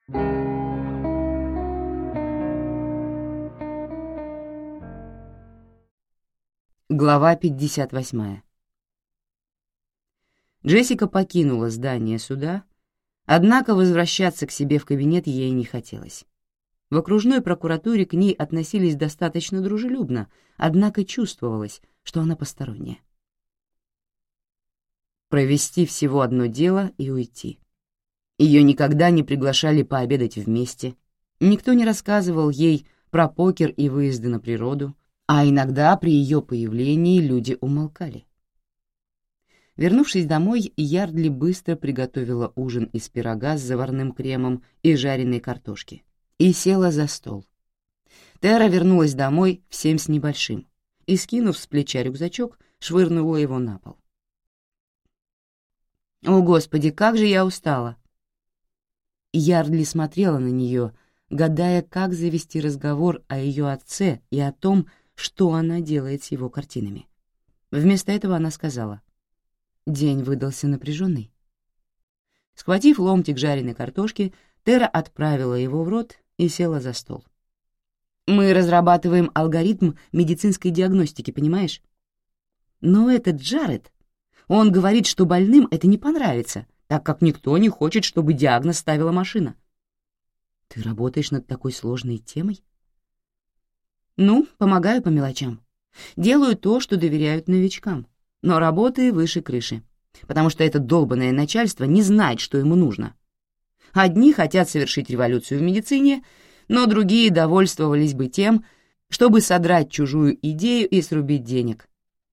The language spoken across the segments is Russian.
Глава 58. Джессика покинула здание суда, однако возвращаться к себе в кабинет ей не хотелось. В окружной прокуратуре к ней относились достаточно дружелюбно, однако чувствовалось, что она посторонняя. Провести всего одно дело и уйти. Ее никогда не приглашали пообедать вместе, никто не рассказывал ей про покер и выезды на природу, а иногда при ее появлении люди умолкали. Вернувшись домой, Ярдли быстро приготовила ужин из пирога с заварным кремом и жареной картошки и села за стол. Тера вернулась домой в 7 с небольшим и, скинув с плеча рюкзачок, швырнула его на пол. «О, Господи, как же я устала!» Ярдли смотрела на нее, гадая, как завести разговор о ее отце и о том, что она делает с его картинами. Вместо этого она сказала: «День выдался напряженный». Схватив ломтик жареной картошки, Тера отправила его в рот и села за стол. «Мы разрабатываем алгоритм медицинской диагностики, понимаешь? Но этот Джаред, он говорит, что больным это не понравится, так как никто не хочет, чтобы диагноз ставила машина». «Ты работаешь над такой сложной темой?» «Ну, помогаю по мелочам. Делаю то, что доверяют новичкам, но работаю выше крыши, потому что это долбанное начальство не знает, что ему нужно. Одни хотят совершить революцию в медицине, но другие довольствовались бы тем, чтобы содрать чужую идею и срубить денег».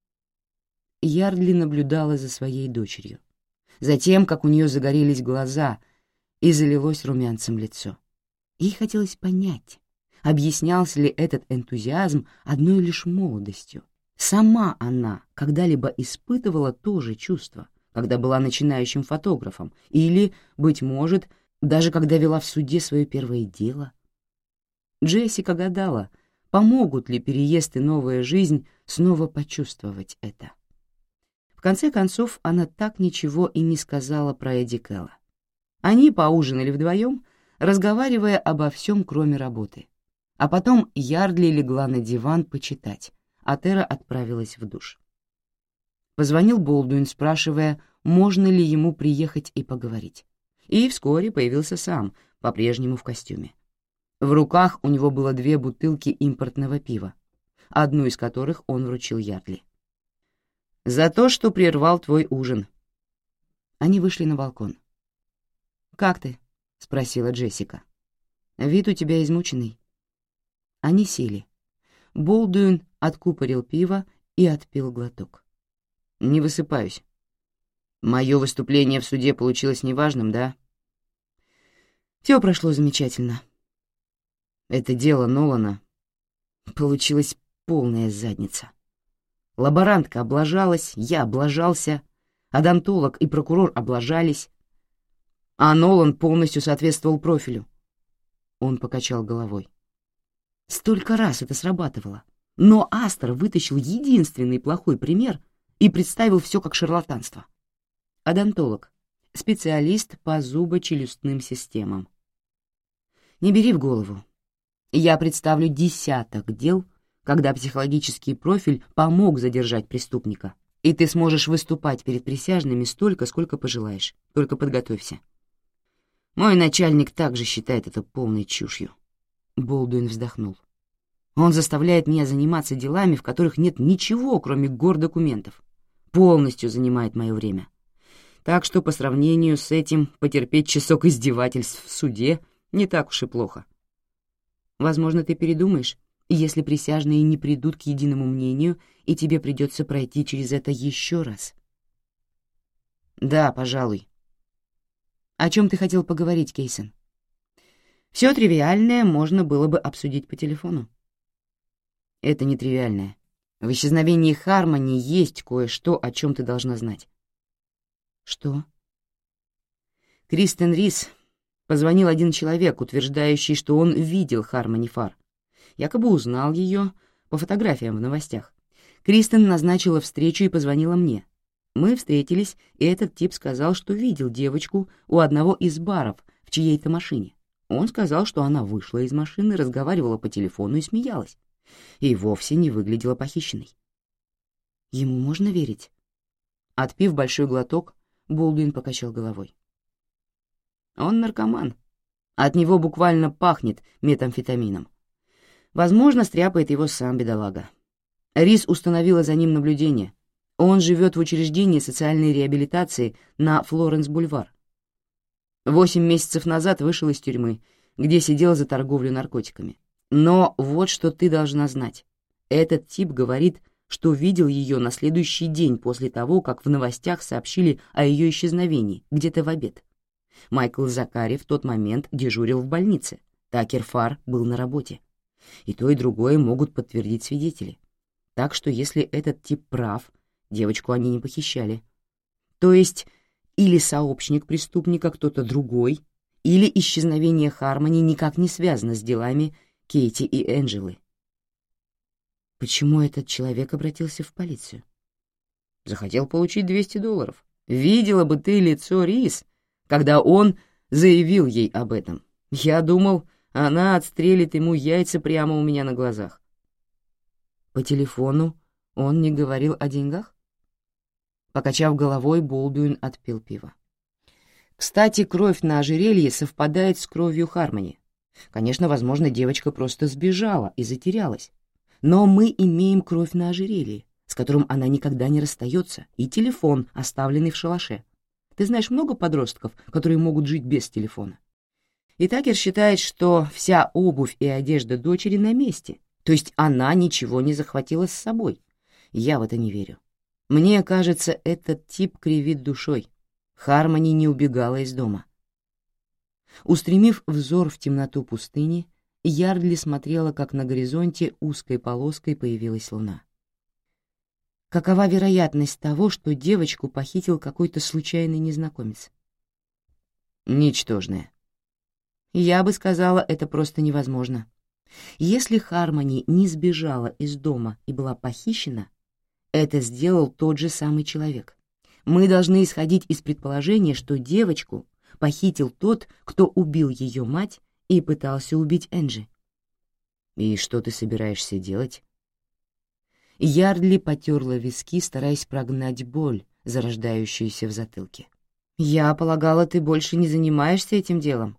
Ярдли наблюдала за своей дочерью, за тем, как у нее загорелись глаза и залилось румянцем лицо. Ей хотелось понять, объяснялся ли этот энтузиазм одной лишь молодостью. Сама она когда-либо испытывала то же чувство, когда была начинающим фотографом, или, быть может, даже когда вела в суде свое первое дело. Джессика гадала, помогут ли переезд и новая жизнь снова почувствовать это. В конце концов, она так ничего и не сказала про Эдди Кэлла. Они поужинали вдвоем, разговаривая обо всем, кроме работы. А потом Ярдли легла на диван почитать, а Тера отправилась в душ. Позвонил Болдуин, спрашивая, можно ли ему приехать и поговорить. И вскоре появился сам, по-прежнему в костюме. В руках у него было 2 бутылки импортного пива, одну из которых он вручил Ярдли. «За то, что прервал твой ужин». Они вышли на балкон. «Как ты?» — спросила Джессика. «Вид у тебя измученный». Они сели. Болдуин откупорил пиво и отпил глоток. «Не высыпаюсь. Мое выступление в суде получилось неважным, да?» «Все прошло замечательно». «Это дело Нолана. Получилась полная задница. Лаборантка облажалась, я облажался, одонтолог и прокурор облажались, а Нолан полностью соответствовал профилю». Он покачал головой. Столько раз это срабатывало, но Астер вытащил единственный плохой пример и представил все как шарлатанство. Одонтолог, специалист по зубочелюстным системам. Не бери в голову. Я представлю десяток дел, когда психологический профиль помог задержать преступника, и ты сможешь выступать перед присяжными столько, сколько пожелаешь, только подготовься. Мой начальник также считает это полной чушью. Болдуин вздохнул. Он заставляет меня заниматься делами, в которых нет ничего, кроме гор документов. Полностью занимает мое время. Так что по сравнению с этим потерпеть часок издевательств в суде не так уж и плохо. Возможно, ты передумаешь, если присяжные не придут к единому мнению, и тебе придется пройти через это еще раз. Да, пожалуй. О чем ты хотел поговорить, Кейсон? Все тривиальное можно было бы обсудить по телефону. Это не тривиальное. В исчезновении Хармони есть кое-что, о чем ты должна знать. Что? Кристен Рис позвонил один человек, утверждающий, что он видел Хармони Фар. Якобы узнал ее по фотографиям в новостях. Кристен назначила встречу и позвонила мне. Мы встретились, и этот тип сказал, что видел девочку у одного из баров в чьей-то машине. Он сказал, что она вышла из машины, разговаривала по телефону и смеялась, и вовсе не выглядела похищенной. Ему можно верить? Отпив большой глоток, Болдуин покачал головой. Он наркоман. От него буквально пахнет метамфетамином. Возможно, стряпает его сам бедолага. Рис установила за ним наблюдение. Он живет в учреждении социальной реабилитации на Флоренс-бульвар. 8 месяцев назад вышел из тюрьмы, где сидел за торговлю наркотиками. Но вот что ты должна знать. Этот тип говорит, что видел ее на следующий день после того, как в новостях сообщили о ее исчезновении, где-то в обед. Майкл Закари в тот момент дежурил в больнице. Такер Фар был на работе. И то, и другое могут подтвердить свидетели. Так что если этот тип прав, девочку они не похищали. То есть или сообщник преступника кто-то другой, или исчезновение Хармони никак не связано с делами Кейти и Энджелы. Почему этот человек обратился в полицию? Захотел получить $200. Видела бы ты лицо Рис, когда он заявил ей об этом. Я думал, она отстрелит ему яйца прямо у меня на глазах. По телефону он не говорил о деньгах? Покачав головой, Болдуин отпил пиво. Кстати, кровь на ожерелье совпадает с кровью Хармони. Конечно, возможно, девочка просто сбежала и затерялась. Но мы имеем кровь на ожерелье, с которым она никогда не расстается, и телефон, оставленный в шалаше. Ты знаешь много подростков, которые могут жить без телефона? И Такер считает, что вся обувь и одежда дочери на месте, то есть она ничего не захватила с собой. Я в это не верю. Мне кажется, этот тип кривит душой. Хармони не убегала из дома. Устремив взор в темноту пустыни, Ярдли смотрела, как на горизонте узкой полоской появилась луна. Какова вероятность того, что девочку похитил какой-то случайный незнакомец? Ничтожная. Я бы сказала, это просто невозможно. Если Хармони не сбежала из дома и была похищена, это сделал тот же самый человек. Мы должны исходить из предположения, что девочку похитил тот, кто убил ее мать и пытался убить Энджи. И что ты собираешься делать? Ярдли потерла виски, стараясь прогнать боль, зарождающуюся в затылке. Я полагала, ты больше не занимаешься этим делом.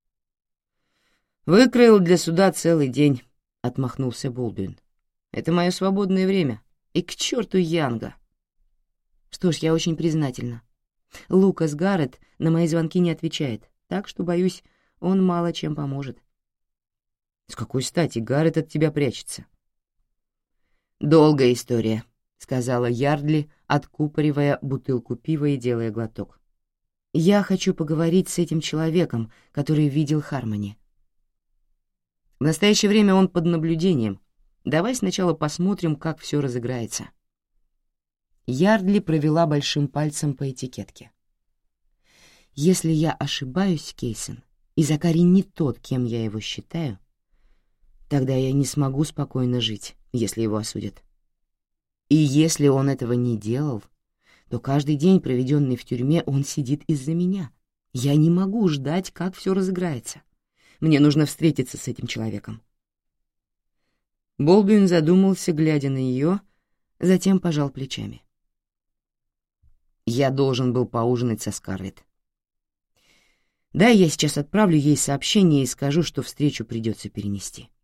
Выкроил для суда целый день, отмахнулся Болдуин. Это мое свободное время. И к черту Янга. Что ж, я очень признательна. Лукас Гарретт на мои звонки не отвечает, так что, боюсь, он мало чем поможет. С какой стати Гарретт от тебя прячется? Долгая история, сказала Ярдли, откупоривая бутылку пива и делая глоток. Я хочу поговорить с этим человеком, который видел Хармони. В настоящее время он под наблюдением. Давай сначала посмотрим, как все разыграется. Ярдли провела большим пальцем по этикетке. Если я ошибаюсь, Кейсон, и Закари не тот, кем я его считаю, тогда я не смогу спокойно жить, если его осудят. И если он этого не делал, то каждый день, проведенный в тюрьме, он сидит из-за меня. Я не могу ждать, как все разыграется. Мне нужно встретиться с этим человеком. Болдуин задумался, глядя на нее, затем пожал плечами. Я должен был поужинать со Скарлетт. Да, я сейчас отправлю ей сообщение и скажу, что встречу придется перенести.